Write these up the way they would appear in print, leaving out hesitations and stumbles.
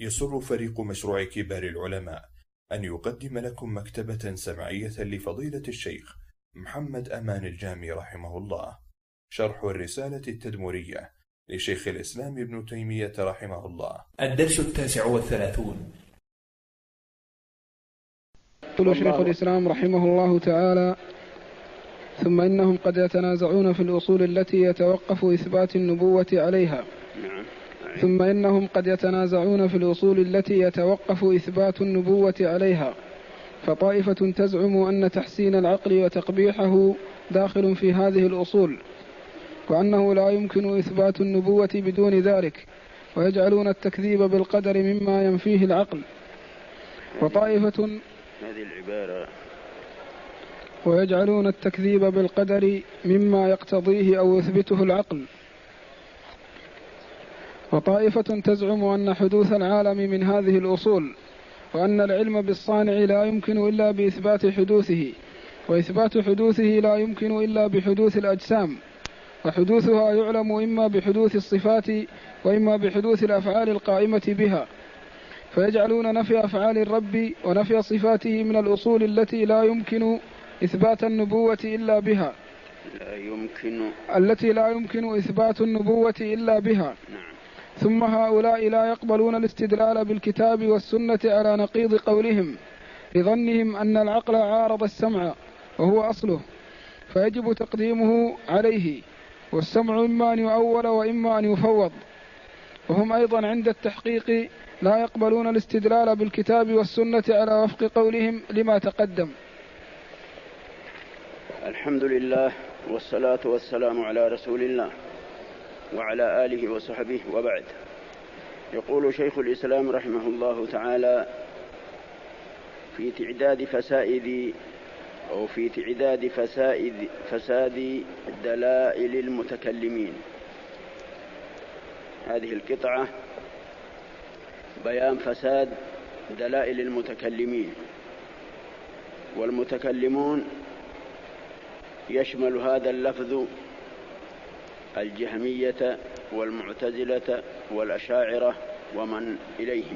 يسر فريق مشروع كبار العلماء أن يقدم لكم مكتبة سمعية لفضيلة الشيخ محمد أمان الجامي رحمه الله، شرح الرسالة التدمرية لشيخ الإسلام ابن تيمية رحمه الله. الدرس 39. يقول شيخ الإسلام رحمه الله تعالى: ثم إنهم قد يتنازعون في الأصول التي يتوقف إثبات النبوة عليها. ثم إنهم قد يتنازعون في الأصول التي يتوقف إثبات النبوة عليها، فطائفة تزعم أن تحسين العقل وتقبيحه داخل في هذه الأصول، وأنه لا يمكن إثبات النبوة بدون ذلك، ويجعلون التكذيب بالقدر مما ينفيه العقل. ويجعلون التكذيب بالقدر مما يقتضيه أو يثبته العقل. وطائفة تزعم أن حدوث العالم من هذه الأصول، وأن العلم بالصانع لا يمكن إلا بإثبات حدوثه، وإثبات حدوثه لا يمكن إلا بحدوث الأجسام، وحدوثها يعلم إما بحدوث الصفات وإما بحدوث الأفعال القائمة بها، فيجعلون نفي أفعال الرب ونفي صفاته من الأصول التي لا يمكن إثبات النبوة إلا بها، التي لا يمكن إثبات النبوة إلا بها. ثم هؤلاء لا يقبلون الاستدلال بالكتاب والسنة على نقيض قولهم، لظنهم أن العقل عارض السمع وهو أصله، فيجب تقديمه عليه، والسمع إما أن يؤول وإما أن يفوض. وهم أيضا عند التحقيق لا يقبلون الاستدلال بالكتاب والسنة على وفق قولهم لما تقدم. الحمد لله والصلاة والسلام على رسول الله وعلى آله وصحبه، وبعد. يقول شيخ الإسلام رحمه الله تعالى: في تعداد فساد دلائل المتكلمين. هذه القطعة بيان فساد دلائل المتكلمين. والمتكلمون يشمل هذا اللفظ الجهمية والمعتزلة والأشاعرة ومن إليهم.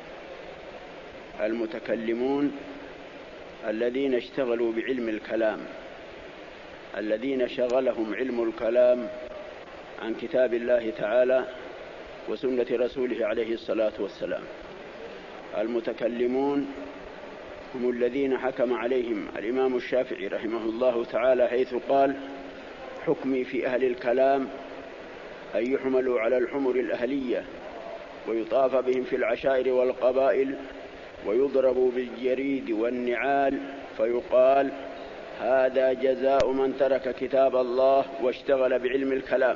المتكلمون الذين اشتغلوا بعلم الكلام، الذين شغلهم علم الكلام عن كتاب الله تعالى وسنة رسوله عليه الصلاة والسلام. المتكلمون هم الذين حكم عليهم الإمام الشافعي رحمه الله تعالى حيث قال: حكمي في أهل الكلام أن يحملوا على الحمر الأهلية ويطاف بهم في العشائر والقبائل ويضربوا بالجريد والنعال، فيقال: هذا جزاء من ترك كتاب الله واشتغل بعلم الكلام.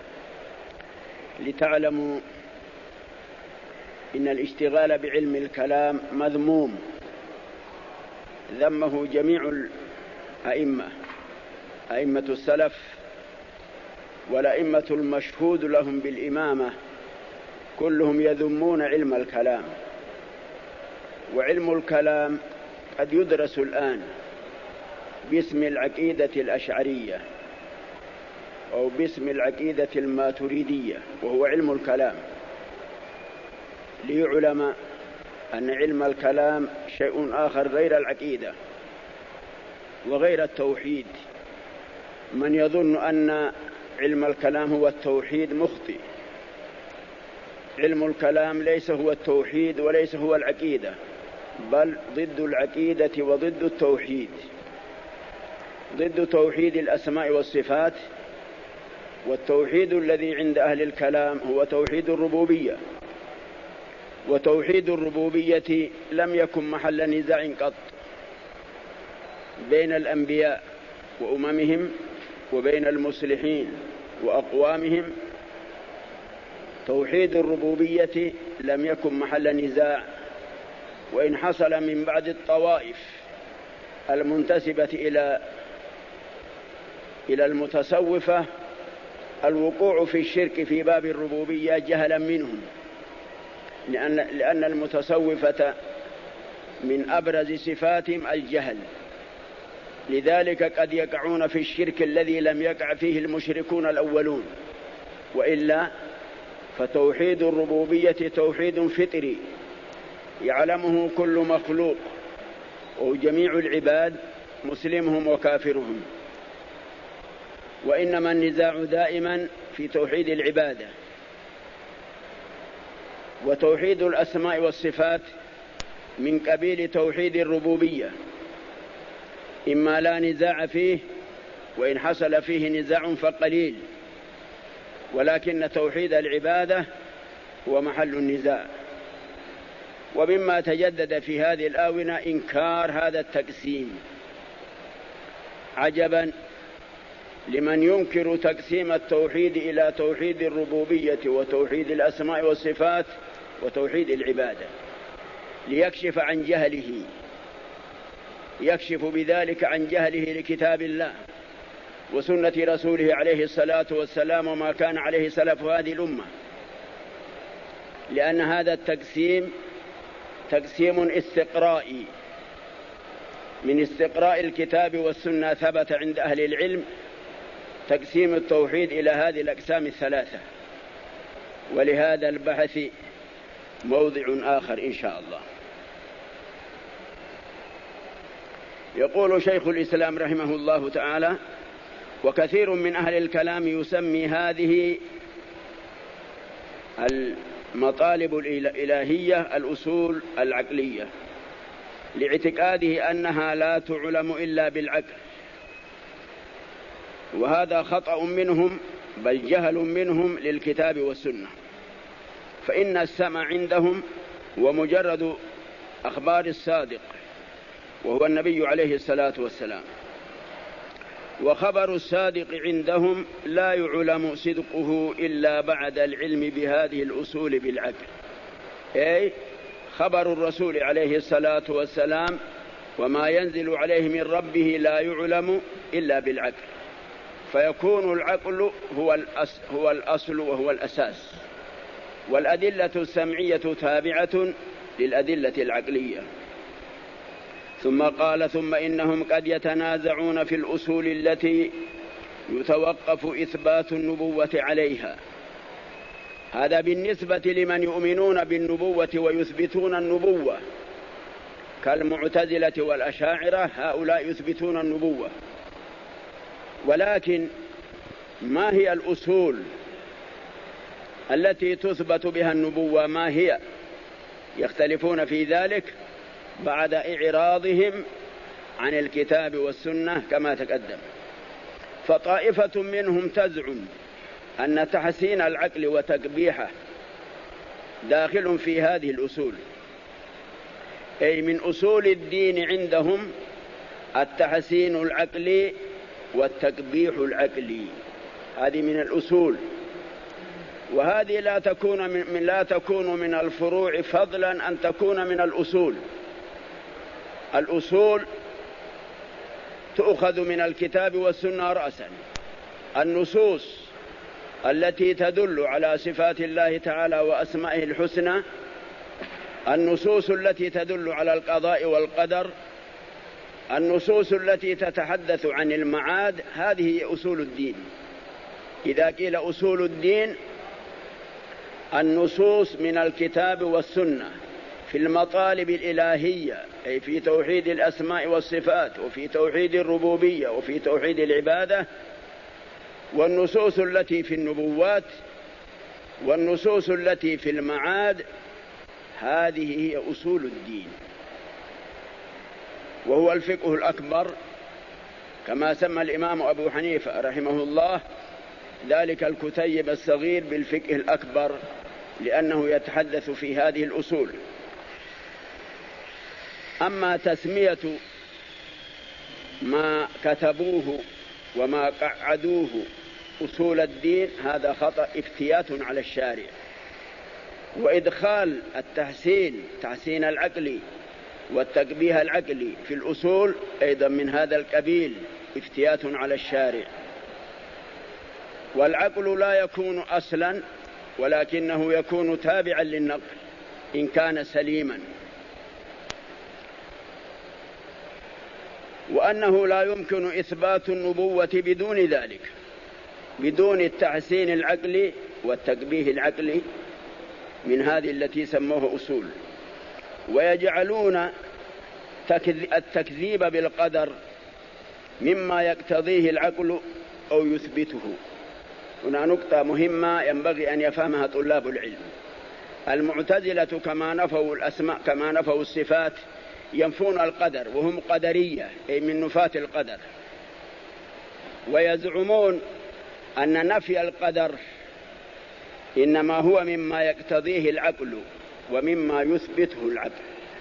لتعلموا إن الاشتغال بعلم الكلام مذموم، ذمه جميع أئمة السلف والأئمة المشهود لهم بالإمامة، كلهم يذمون علم الكلام. وعلم الكلام قد يدرس الآن باسم العقيدة الأشعرية أو باسم العقيدة الماتريدية، وهو علم الكلام، ليعلم أن علم الكلام شيء آخر غير العقيدة وغير التوحيد. من يظن أن علم الكلام هو التوحيد مخطئ. علم الكلام ليس هو التوحيد وليس هو العقيدة، بل ضد العقيدة وضد التوحيد. ضد توحيد الأسماء والصفات. والتوحيد الذي عند أهل الكلام هو توحيد الربوبية، وتوحيد الربوبية لم يكن محل نزاع قط بين الأنبياء وأممهم وبين المصلحين وأقوامهم. توحيد الربوبية لم يكن محل نزاع، وإن حصل من بعض الطوائف المنتسبة إلى المتصوفة الوقوع في الشرك في باب الربوبية جهلا منهم، لأن المتصوفة من أبرز صفاتهم الجهل، لذلك قد يقعون في الشرك الذي لم يقع فيه المشركون الأولون، وإلا فتوحيد الربوبية توحيد فطري يعلمه كل مخلوق وجميع العباد مسلمهم وكافرهم، وإنما النزاع دائما في توحيد العبادة. وتوحيد الأسماء والصفات من قبيل توحيد الربوبية، إما لا نزاع فيه، وإن حصل فيه نزاع فقليل، ولكن توحيد العبادة هو محل النزاع. ومما تجدد في هذه الآونة إنكار هذا التقسيم. عجبا لمن ينكر تقسيم التوحيد إلى توحيد الربوبية وتوحيد الأسماء والصفات وتوحيد العبادة، ليكشف عن جهله، يكشف بذلك عن جهله لكتاب الله وسنة رسوله عليه الصلاة والسلام وما كان عليه سلف هذه الأمة. لأن هذا التقسيم تقسيم استقرائي من استقراء الكتاب والسنة. ثبت عند أهل العلم تقسيم التوحيد إلى هذه الأقسام الثلاثة، ولهذا البحث موضع آخر إن شاء الله. يقول شيخ الإسلام رحمه الله تعالى: وكثير من أهل الكلام يسمي هذه المطالب الإلهية الأصول العقلية، لاعتقاده أنها لا تعلم إلا بالعقل، وهذا خطأ منهم بل جهل منهم للكتاب والسنة. فإن السمع عندهم ومجرد أخبار الصادق وهو النبي عليه الصلاة والسلام، وخبر الصادق عندهم لا يعلم صدقه إلا بعد العلم بهذه الأصول بالعقل. أي خبر الرسول عليه الصلاة والسلام وما ينزل عليه من ربه لا يعلم إلا بالعقل، فيكون العقل هو الأصل وهو الأساس، والأدلة السمعية تابعة للأدلة العقلية. ثم قال: ثم إنهم قد يتنازعون في الأصول التي يتوقف إثبات النبوة عليها. هذا بالنسبة لمن يؤمنون بالنبوة ويثبتون النبوة كالمعتزلة والأشاعرة، هؤلاء يثبتون النبوة. ولكن ما هي الأصول التي تثبت بها النبوة؟ ما هي؟ يختلفون في ذلك بعد إعراضهم عن الكتاب والسنة كما تقدم. فطائفة منهم تزعم أن تحسين العقل وتقبيحه داخل في هذه الأصول، أي من أصول الدين عندهم التحسين العقلي والتقبيح العقلي، هذه من الأصول. وهذه لا تكون من الفروع فضلا أن تكون من الأصول. الأصول تؤخذ من الكتاب والسنة رأسا. النصوص التي تدل على صفات الله تعالى وأسمائه الحسنى، النصوص التي تدل على القضاء والقدر، النصوص التي تتحدث عن المعاد، هذه هي أصول الدين. إذا قيل أصول الدين النصوص من الكتاب والسنة في المطالب الإلهية، أي في توحيد الأسماء والصفات وفي توحيد الربوبية وفي توحيد العبادة، والنصوص التي في النبوات والنصوص التي في المعاد، هذه هي أصول الدين. وهو الفقه الأكبر كما سمى الإمام أبو حنيفة رحمه الله ذلك الكتيب الصغير بالفقه الأكبر، لأنه يتحدث في هذه الأصول. أما تسمية ما كتبوه وما قعدوه أصول الدين هذا خطأ، افتيات على الشارع. وإدخال تحسين العقل والتقبيه العقلي في الأصول أيضا من هذا القبيل، افتيات على الشارع. والعقل لا يكون أصلا ولكنه يكون تابعا للنقل إن كان سليما. وأنه لا يمكن إثبات النبوة بدون ذلك، بدون التحسين العقلي والتقبيه العقلي من هذه التي سموها أصول، ويجعلون التكذيب بالقدر مما يقتضيه العقل أو يثبته. هنا نقطة مهمة ينبغي أن يفهمها طلاب العلم. المعتزلة كما نفوا الأسماء كما نفوا الصفات ينفون القدر، وهم قدرية أي من نفاة القدر، ويزعمون أن نفي القدر إنما هو مما يقتضيه العقل ومما يثبته العقل.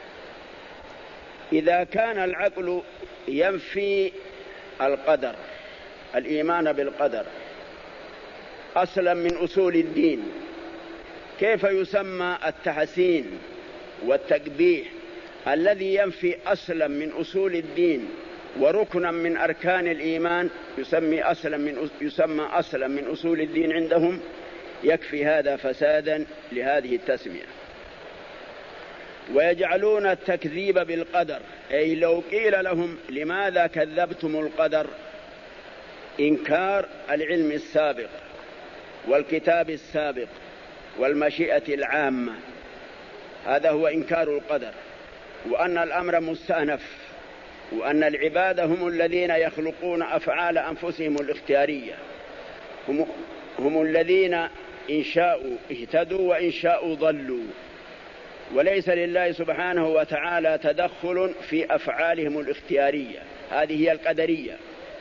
إذا كان العقل ينفي القدر، الإيمان بالقدر أصلا من أصول الدين، كيف يسمى التحسين والتقبيح الذي ينفي أصلا من أصول الدين وركنا من أركان الإيمان يسمى أصلا من أصول الدين عندهم؟ يكفي هذا فسادا لهذه التسمية. ويجعلون التكذيب بالقدر، أي لو قيل لهم لماذا كذبتم القدر، إنكار العلم السابق والكتاب السابق والمشيئة العامة، هذا هو إنكار القدر، وأن الأمر مستأنف، وأن العباد هم الذين يخلقون أفعال أنفسهم الاختيارية، هم الذين إن شاءوا اهتدوا وإن شاءوا ضلوا، وليس لله سبحانه وتعالى تدخل في أفعالهم الاختيارية، هذه هي القدرية.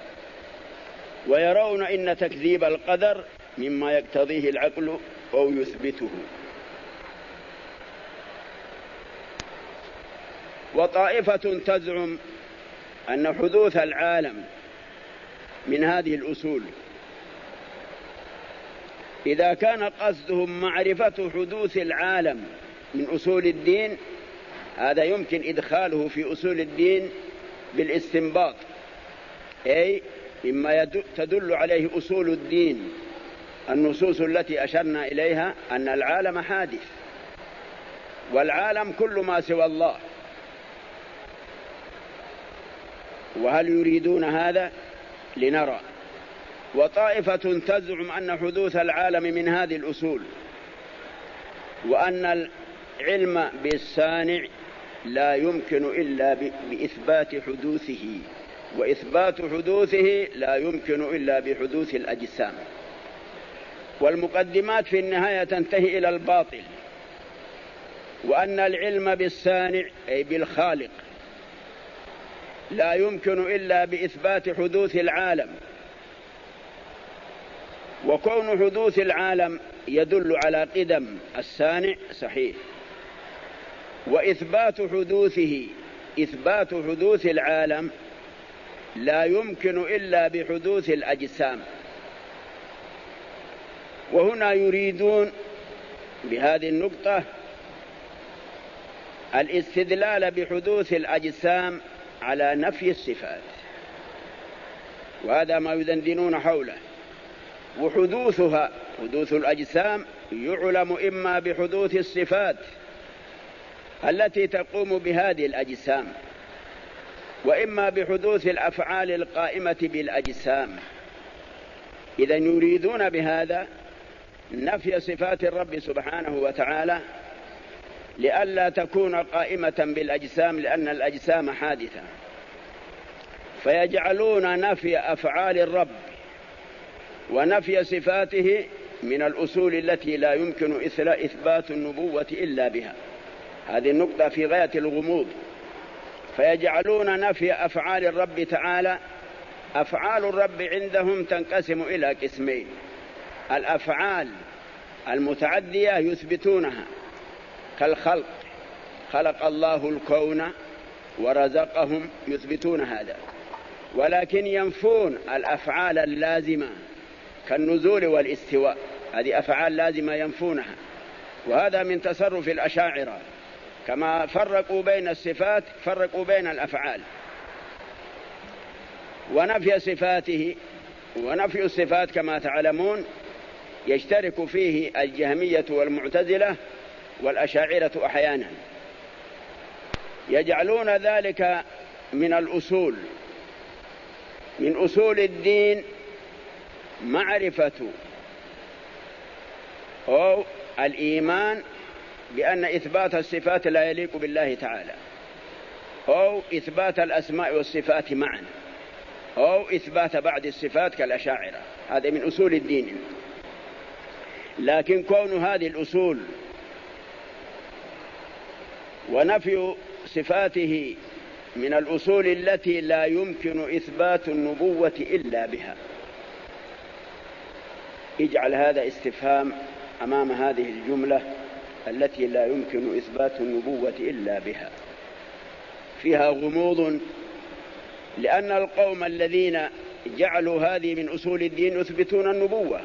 ويرون إن تكذيب القدر مما يقتضيه العقل أو يثبته. وطائفة تزعم أن حدوث العالم من هذه الأصول، إذا كان قصدهم معرفة حدوث العالم من أصول الدين، هذا يمكن إدخاله في أصول الدين بالاستنباط، أي مما تدل عليه أصول الدين النصوص التي أشرنا إليها أن العالم حادث، والعالم كل ما سوى الله. وهل يريدون هذا؟ لنرى. وطائفة تزعم أن حدوث العالم من هذه الأصول، وأن العلم بالصانع لا يمكن إلا بإثبات حدوثه، وإثبات حدوثه لا يمكن إلا بحدوث الأجسام. والمقدمات في النهاية تنتهي إلى الباطل، وأن العلم بالصانع أي بالخالق لا يمكن إلا بإثبات حدوث العالم، وكون حدوث العالم يدل على قدم الصانع صحيح، وإثبات حدوثه إثبات حدوث العالم لا يمكن إلا بحدوث الأجسام. وهنا يريدون بهذه النقطة الاستدلال بحدوث الأجسام على نفي الصفات، وهذا ما يدندنون حوله. وحدوثها حدوث الأجسام يعلم إما بحدوث الصفات التي تقوم بهذه الأجسام، وإما بحدوث الأفعال القائمة بالأجسام. إذا يريدون بهذا نفي صفات الرب سبحانه وتعالى لئلا تكون قائمة بالأجسام، لأن الأجسام حادثة، فيجعلون نفي أفعال الرب ونفي صفاته من الأصول التي لا يمكن إثبات النبوة إلا بها. هذه النقطة في غاية الغموض. فيجعلون نفي أفعال الرب تعالى، أفعال الرب عندهم تنقسم إلى قسمين: الأفعال المتعدية يثبتونها كالخلق، خلق الله الكون ورزقهم، يثبتون هذا، ولكن ينفون الأفعال اللازمة كالنزول والاستواء، هذه أفعال لازمة ينفونها. وهذا من تصرف الأشاعرة، كما فرقوا بين الصفات فرقوا بين الأفعال. ونفي صفاته ونفي الصفات كما تعلمون يشترك فيه الجهمية والمعتزلة والأشاعرة أحيانا، يجعلون ذلك من الأصول، من أصول الدين معرفة أو الإيمان بأن إثبات الصفات لا يليق بالله تعالى، أو إثبات الأسماء والصفات معا، أو إثبات بعض الصفات كالأشاعرة. هذا من أصول الدين. لكن كون هذه الأصول ونفي صفاته من الأصول التي لا يمكن إثبات النبوة إلا بها، اجعل هذا استفهام أمام هذه الجملة التي لا يمكن إثبات النبوة إلا بها، فيها غموض، لأن القوم الذين جعلوا هذه من أصول الدين يثبتون النبوة.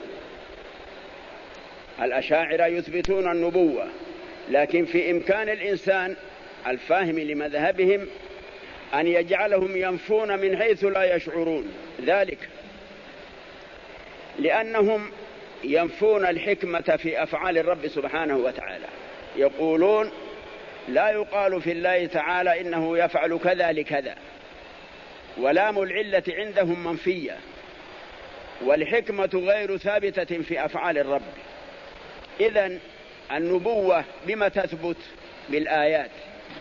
الأشاعرة يثبتون النبوة، لكن في إمكان الإنسان الفاهم لمذهبهم أن يجعلهم ينفون من حيث لا يشعرون ذلك، لأنهم ينفون الحكمة في أفعال الرب سبحانه وتعالى. يقولون لا يقال في الله تعالى إنه يفعل كذا لكذا، ولام العلة عندهم منفية، والحكمة غير ثابتة في أفعال الرب. إذن النبوة بما تثبت؟ بالآيات.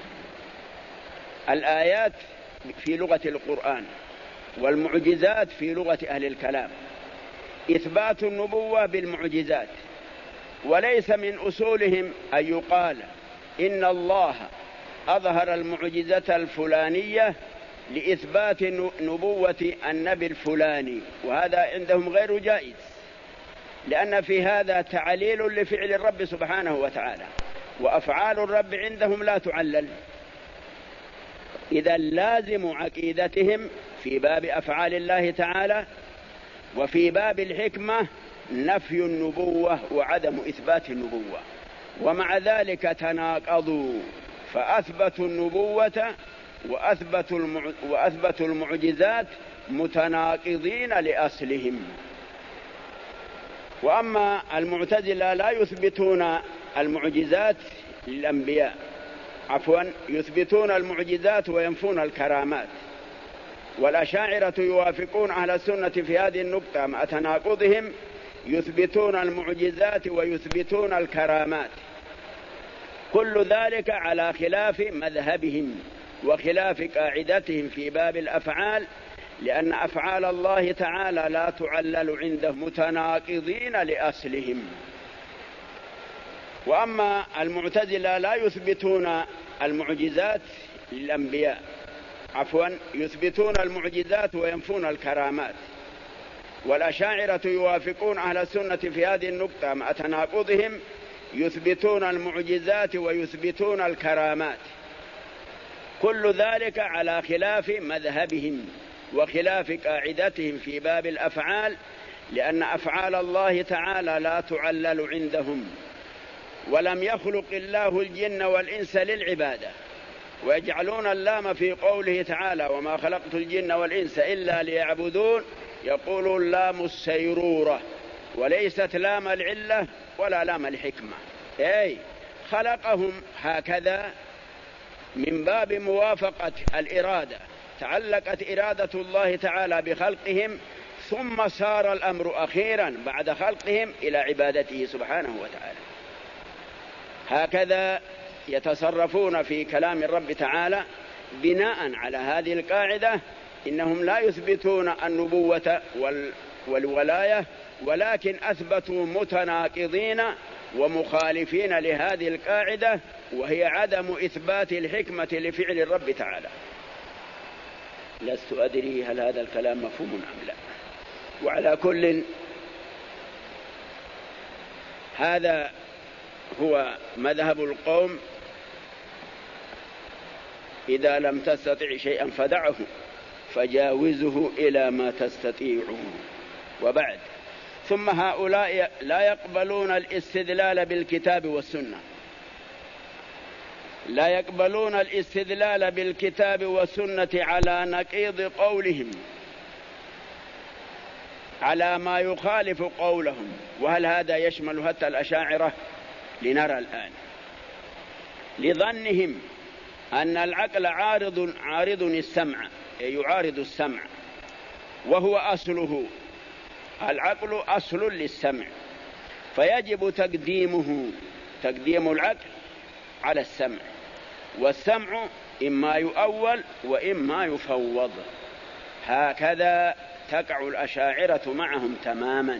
الآيات في لغة القرآن، والمعجزات في لغة أهل الكلام. إثبات النبوة بالمعجزات، وليس من أصولهم أن يقال إن الله أظهر المعجزة الفلانية لإثبات نبوة النبي الفلاني، وهذا عندهم غير جائز، لأن في هذا تعليل لفعل الرب سبحانه وتعالى، وأفعال الرب عندهم لا تعلل. إذا لازم عقيدتهم في باب أفعال الله تعالى وفي باب الحكمة نفي النبوة وعدم إثبات النبوة، ومع ذلك تناقضوا فأثبتوا النبوة وأثبتوا المعجزات متناقضين لأصلهم. وأما المعتزلة لا يثبتون المعجزات للأنبياء، يثبتون المعجزات وينفون الكرامات. والأشاعرة يوافقون أهل السنة في هذه النقطة مع تناقضهم، يثبتون المعجزات ويثبتون الكرامات، كل ذلك على خلاف مذهبهم وخلاف قاعدتهم في باب الأفعال، لأن أفعال الله تعالى لا تعلل عندهم متناقضين لأصلهم. وأما المعتزلة لا يثبتون المعجزات للأنبياء، يثبتون المعجزات وينفون الكرامات. والأشاعرة يوافقون أهل السنة في هذه النقطة مع تناقضهم، يثبتون المعجزات ويثبتون الكرامات، كل ذلك على خلاف مذهبهم وخلاف قاعدتهم في باب الأفعال، لأن أفعال الله تعالى لا تعلل عندهم. ولم يخلق الله الجن والإنس للعبادة، ويجعلون اللام في قوله تعالى وما خلقت الجن والإنس إلا ليعبدون، يقول اللام السيرورة، وليست لام العلة ولا لام الحكمة. أي خلقهم هكذا من باب موافقة الإرادة، تعلقت إرادة الله تعالى بخلقهم، ثم صار الأمر أخيرا بعد خلقهم إلى عبادته سبحانه وتعالى. هكذا يتصرفون في كلام الرب تعالى بناء على هذه القاعدة، إنهم لا يثبتون النبوة والولاية، ولكن أثبتوا متناقضين ومخالفين لهذه القاعدة، وهي عدم إثبات الحكمة لفعل الرب تعالى. لست أدري هل هذا الكلام مفهوم أم لا. وعلى كل، هذا هو مذهب القوم: إذا لم تستطع شيئا فدعه فجاوزه إلى ما تستطيعه. وبعد، ثم هؤلاء لا يقبلون الاستدلال بالكتاب والسنة، لا يقبلون الاستدلال بالكتاب والسنة على نقيض قولهم، على ما يخالف قولهم. وهل هذا يشمل حتى الأشاعرة؟ لنرى الآن. لظنهم أن العقل عارض السمع، يعارض السمع، وهو أصله، العقل أصل للسمع، فيجب تقديم العقل على السمع، والسمع إما يؤول وإما يفوض. هكذا تقع الأشاعرة معهم تماما.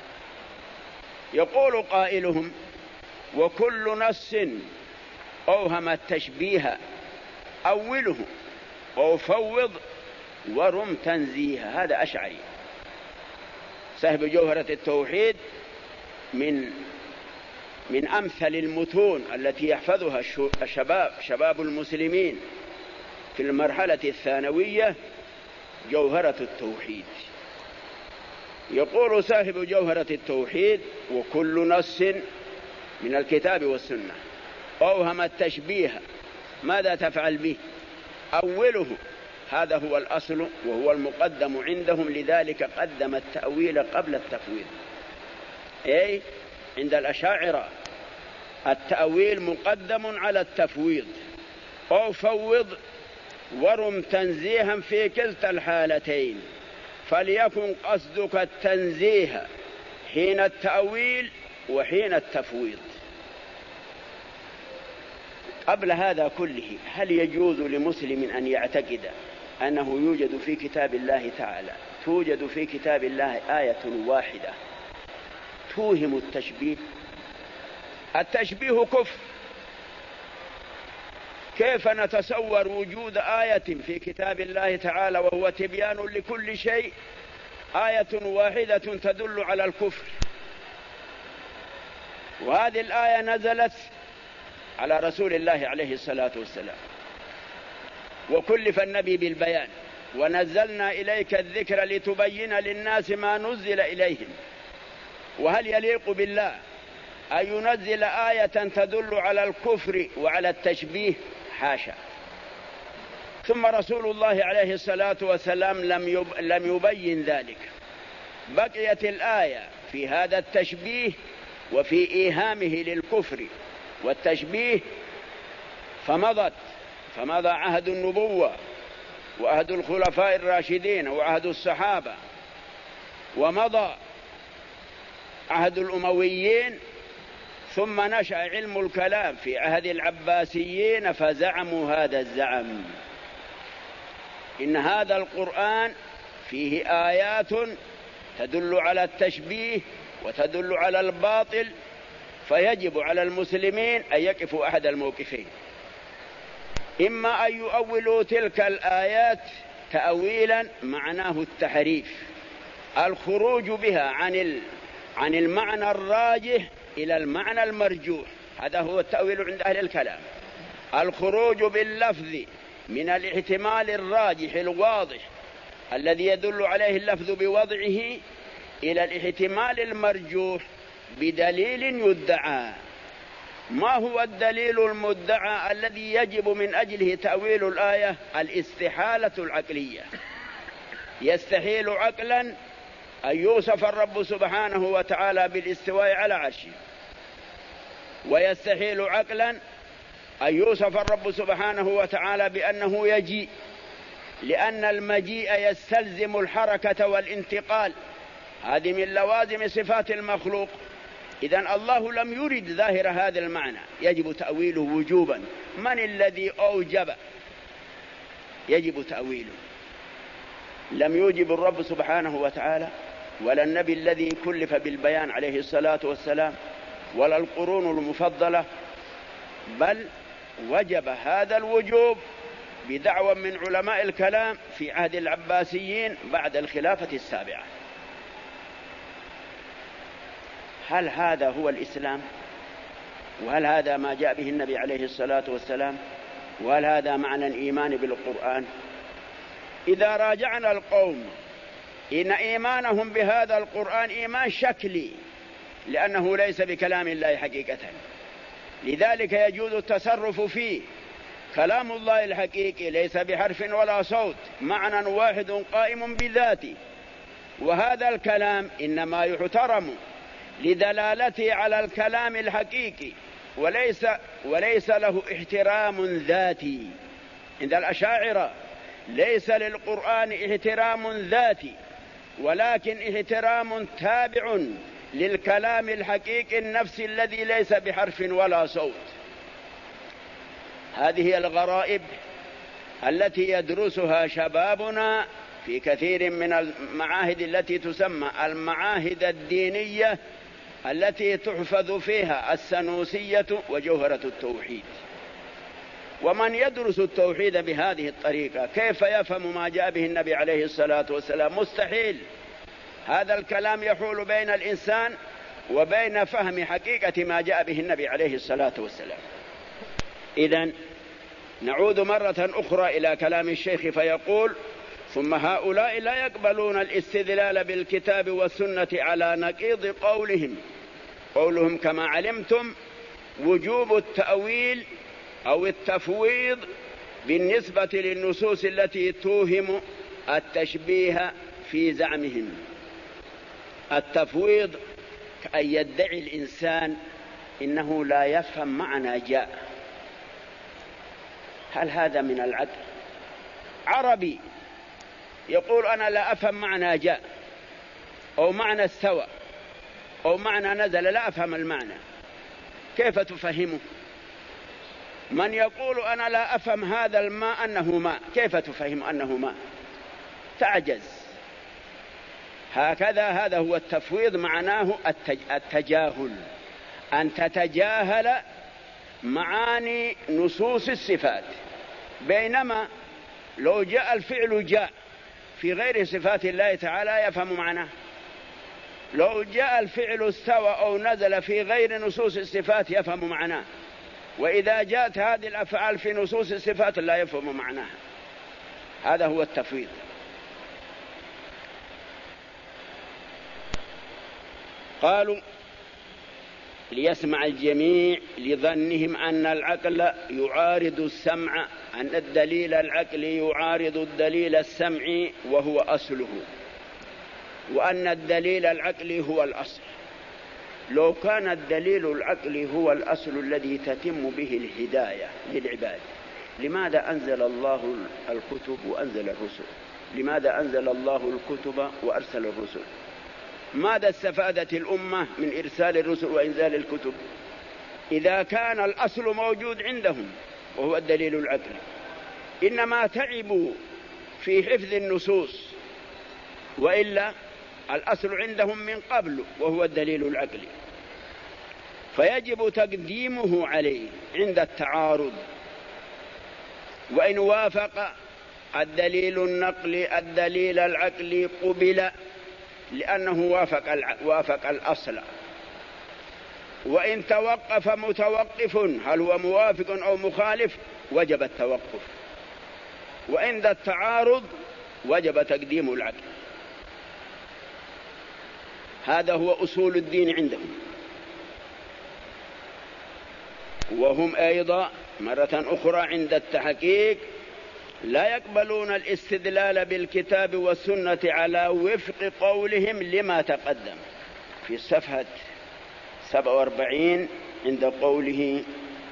يقول قائلهم: وكل نص أوهم التشبيه أوله وفوض ورم تنزيه. هذا أشعري. صاحب جوهرة التوحيد من أمثل المتون التي يحفظها شباب المسلمين في المرحلة الثانوية جوهرة التوحيد. يقول صاحب جوهرة التوحيد: وكل نص من الكتاب والسنة أوهم التشبيه ماذا تفعل به؟ أوله. هذا هو الأصل وهو المقدم عندهم، لذلك قدم التأويل قبل التفويض. أي عند الأشاعرة التأويل مقدم على التفويض. أو فوض ورم تنزيها في كلتا الحالتين، فليكن قصدك التنزيه حين التأويل وحين التفويض. قبل هذا كله، هل يجوز لمسلم أن يعتقد أنه يوجد في كتاب الله تعالى توجد في كتاب الله آية واحدة توهم التشبيه؟ التشبيه كفر. كيف نتصور وجود آية في كتاب الله تعالى وهو تبيان لكل شيء، آية واحدة تدل على الكفر؟ وهذه الآية نزلت على رسول الله عليه الصلاة والسلام، وكلف النبي بالبيان: ونزلنا إليك الذكر لتبين للناس ما نزل إليهم. وهل يليق بالله أن ينزل آية تدل على الكفر وعلى التشبيه؟ حاشا. ثم رسول الله عليه الصلاة والسلام لم يبين ذلك، بقيت الآية في هذا التشبيه وفي إيهامه للكفر والتشبيه، فمضى عهد النبوة وعهد الخلفاء الراشدين وعهد الصحابة، ومضى عهد الأمويين، ثم نشأ علم الكلام في عهد العباسيين فزعموا هذا الزعم: إن هذا القرآن فيه آيات تدل على التشبيه وتدل على الباطل، فيجب على المسلمين أن يقفوا أحد الموقفين: إما أن يؤولوا تلك الآيات تأويلا معناه التحريف، الخروج بها عن المعنى الراجح إلى المعنى المرجوح، هذا هو التأويل عند أهل الكلام، الخروج باللفظ من الاحتمال الراجح الواضح الذي يدل عليه اللفظ بوضعه إلى الاحتمال المرجوح بدليل يدعى. ما هو الدليل المدعى الذي يجب من أجله تأويل الآية؟ الاستحالة العقلية. يستحيل عقلا أن يوصف الرب سبحانه وتعالى بالاستواء على عرشه، ويستحيل عقلا أن يوصف الرب سبحانه وتعالى بأنه يجيء، لأن المجيء يستلزم الحركة والانتقال، هذه من لوازم صفات المخلوق. إذن الله لم يرد ظاهر هذا المعنى، يجب تأويله وجوبا. من الذي أوجب؟ يجب تأويله. لم يوجب الرب سبحانه وتعالى، ولا النبي الذي كلف بالبيان عليه الصلاة والسلام، ولا القرون المفضلة، بل وجب هذا الوجوب بدعوى من علماء الكلام في عهد العباسيين بعد الخلافة السابعة. هل هذا هو الإسلام؟ وهل هذا ما جاء به النبي عليه الصلاة والسلام؟ وهل هذا معنى الإيمان بالقرآن؟ إذا راجعنا القوم إن إيمانهم بهذا القرآن إيمان شكلي، لأنه ليس بكلام الله حقيقة، لذلك يجوز التصرف فيه. كلام الله الحقيقي ليس بحرف ولا صوت، معنى واحد قائم بذاته، وهذا الكلام إنما يحترم لدلالته على الكلام الحقيقي، وليس له احترام ذاتي. عند الأشاعرة ليس للقرآن احترام ذاتي، ولكن احترام تابع للكلام الحقيقي النفسي الذي ليس بحرف ولا صوت. هذه هي الغرائب التي يدرسها شبابنا في كثير من المعاهد التي تسمى المعاهد الدينية، التي تحفظ فيها السنوسية وجوهرة التوحيد. ومن يدرس التوحيد بهذه الطريقة كيف يفهم ما جاء به النبي عليه الصلاة والسلام؟ مستحيل. هذا الكلام يحول بين الإنسان وبين فهم حقيقة ما جاء به النبي عليه الصلاة والسلام. إذن نعود مرة أخرى إلى كلام الشيخ فيقول: ثم هؤلاء لا يقبلون الاستدلال بالكتاب والسنة على نقيض قولهم كما علمتم وجوب التأويل أو التفويض بالنسبة للنصوص التي توهم التشبيه في زعمهم. التفويض أن يدعي الإنسان إنه لا يفهم معنى جاء. هل هذا من العدل؟ عربي يقول أنا لا أفهم معنى جاء أو معنى استوى أو معنى نزل، لا أفهم المعنى، كيف تفهمه؟ من يقول أنا لا أفهم هذا الماء أنه ماء، كيف تفهم أنه ماء؟ تعجز. هكذا هذا هو التفويض، معناه التجاهل، أن تتجاهل معاني نصوص الصفات. بينما لو جاء الفعل جاء في غير صفات الله تعالى يفهم معناه، لو جاء الفعل استوى أو نزل في غير نصوص الصفات يفهم معناه، وإذا جاءت هذه الأفعال في نصوص الصفات لا يفهم معناها. هذا هو التفويض. قالوا ليسمع الجميع لظنهم أن العقل يعارض السمع، أن الدليل العقلي يعارض الدليل السمعي وهو أصله، وأن الدليل العقلي هو الأصل. لو كان الدليل العقلي هو الأصل الذي تتم به الهداية للعباد، لماذا أنزل الله الكتب وأنزل الرسل؟ لماذا أنزل الله الكتب وأرسل الرسل؟ ماذا استفادت الأمة من إرسال الرسل وإنزال الكتب؟ إذا كان الأصل موجود عندهم وهو الدليل العقلي. إنما تعبوا في حفظ النصوص، وإلا الأصل عندهم من قبل وهو الدليل العقلي، فيجب تقديمه عليه عند التعارض. وإن وافق الدليل النقلي الدليل العقلي قبل، لأنه وافق الأصل. وإن توقف متوقف هل هو موافق أو مخالف وجب التوقف، وعند التعارض وجب تقديم العقل. هذا هو أصول الدين عندهم. وهم أيضا مرة أخرى عند التحقيق لا يقبلون الاستدلال بالكتاب والسنة على وفق قولهم لما تقدم في صفحة 47 عند قوله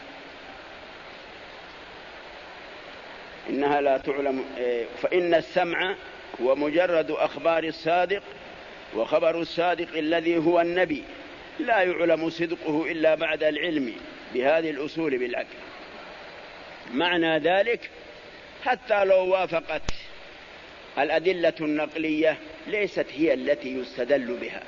إنها لا تعلم، فإن السمع هو مجرد أخبار الصادق، وخبر الصادق الذي هو النبي لا يعلم صدقه إلا بعد العلم بهذه الأصول بالعقل. معنى ذلك حتى لو وافقت الأدلة النقلية ليست هي التي يستدل بها،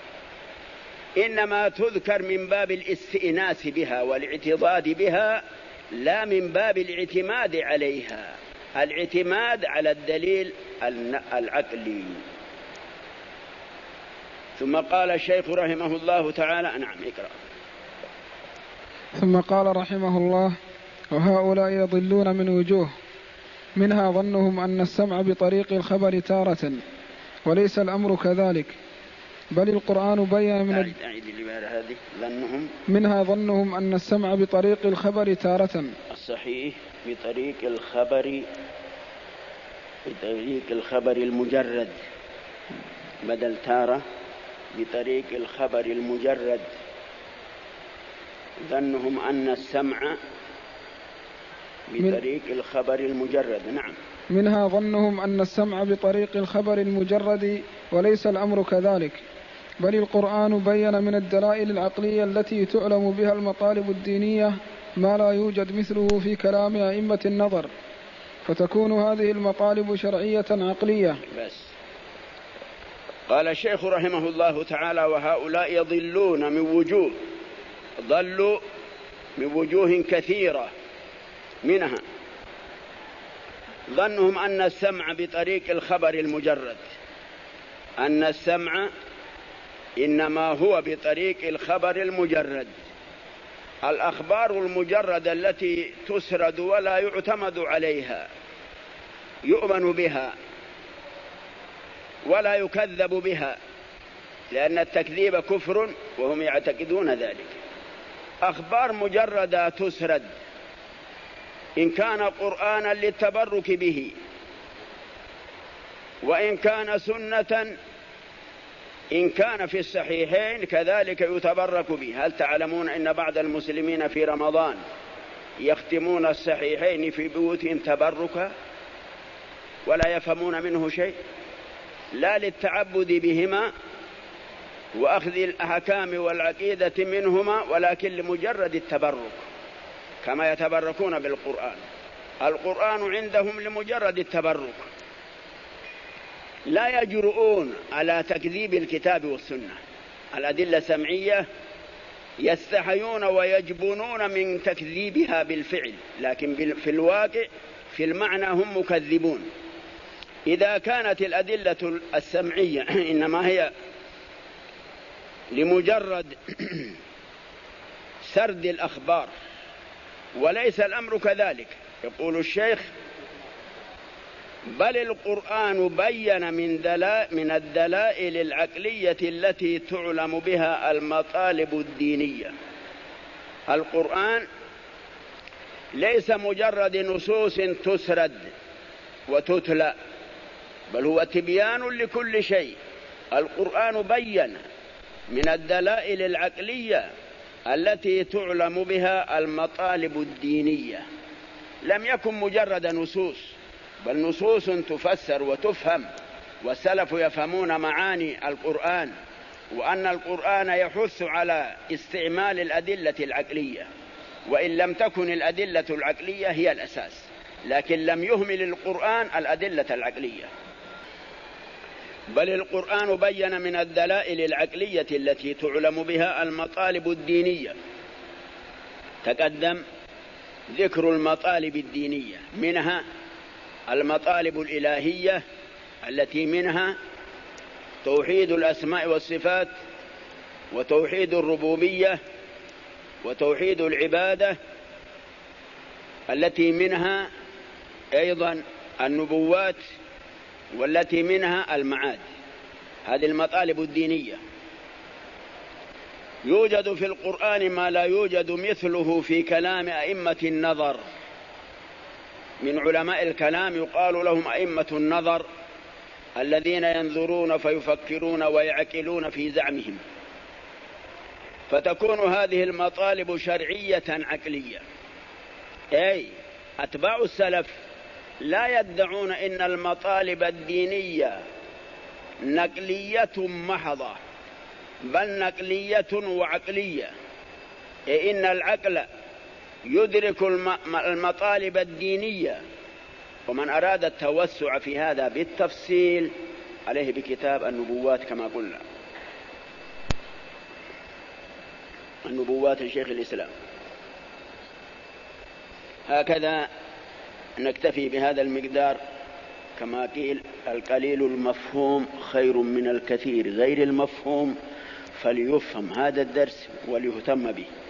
إنما تذكر من باب الاستئناس بها والاعتضاد بها، لا من باب الاعتماد عليها، الاعتماد على الدليل العقلي. ثم قال الشيخ رحمه الله تعالى، نعم اقرأ. ثم قال رحمه الله: وهؤلاء يضلون من وجوه، منها ظنهم أن السمع بطريق الخبر تارة، وليس الأمر كذلك، بل القرآن بين من منها ظنهم أن السمع بطريق الخبر تارة، الصحيح بطريق الخبر المجرد بدل تارة، بطريق الخبر المجرد. ظنهم أن السمع بطريق الخبر المجرد، نعم. منها ظنهم أن السمع بطريق الخبر المجرد وليس الأمر كذلك، بل القرآن بين من الدلائل العقلية التي تعلم بها المطالب الدينية ما لا يوجد مثله في كلام أئمة النظر، فتكون هذه المطالب شرعية عقلية. بس قال الشيخ رحمه الله تعالى: وهؤلاء يضلون من وجوه، ضلوا من وجوه كثيرة، منها ظنهم أن السمع بطريق الخبر المجرد، أن السمع إنما هو بطريق الخبر المجرد، الأخبار المجردة التي تسرد ولا يعتمد عليها، يؤمن بها ولا يكذب بها، لأن التكذيب كفر وهم يعتقدون ذلك. أخبار مجردة تسرد، إن كان قرآنا للتبرك به، وإن كان سنة، إن كان في الصحيحين كذلك يتبرك به. هل تعلمون أن بعض المسلمين في رمضان يختمون الصحيحين في بيوتهم تبركا ولا يفهمون منه شيء، لا للتعبد بهما وأخذ الأحكام والعقيدة منهما، ولكن لمجرد التبرك، كما يتبركون بالقرآن. القرآن عندهم لمجرد التبرك، لا يجرؤون على تكذيب الكتاب والسنة. الأدلة سمعية يستحيون ويجبنون من تكذيبها بالفعل، لكن في الواقع في المعنى هم مكذبون. إذا كانت الأدلة السمعية إنما هي لمجرد سرد الأخبار وليس الأمر كذلك، يقول الشيخ: بل القرآن بين من الدلائل العقلية التي تعلم بها المطالب الدينية. القرآن ليس مجرد نصوص تسرد وتتلى، بل هو تبيان لكل شيء. القرآن بين من الدلائل العقلية التي تعلم بها المطالب الدينية، لم يكن مجرد نصوص، بل نصوص تفسر وتفهم، والسلف يفهمون معاني القرآن، وأن القرآن يحث على استعمال الأدلة العقلية، وإن لم تكن الأدلة العقلية هي الأساس، لكن لم يهمل القرآن الأدلة العقلية. بل القرآن بين من الدلائل العقلية التي تعلم بها المطالب الدينية. تقدم ذكر المطالب الدينية، منها المطالب الإلهية التي منها توحيد الأسماء والصفات، وتوحيد الربوبية، وتوحيد العبادة، التي منها أيضا النبوات، والتي منها المعاد. هذه المطالب الدينية. يوجد في القرآن ما لا يوجد مثله في كلام أئمة النظر. من علماء الكلام يقال لهم أئمة النظر، الذين ينظرون فيفكرون ويعقلون في زعمهم، فتكون هذه المطالب شرعية عقلية. أي أتباع السلف لا يدعون إن المطالب الدينية نقلية محضة، بل نقلية وعقلية. إن العقل يدرك المطالب الدينية، ومن أراد التوسع في هذا بالتفصيل عليه بكتاب النبوات، كما قلنا، النبوات لشيخ الإسلام. هكذا نكتفي بهذا المقدار. كما قيل: القليل المفهوم خير من الكثير غير المفهوم، فليفهم هذا الدرس وليهتم به.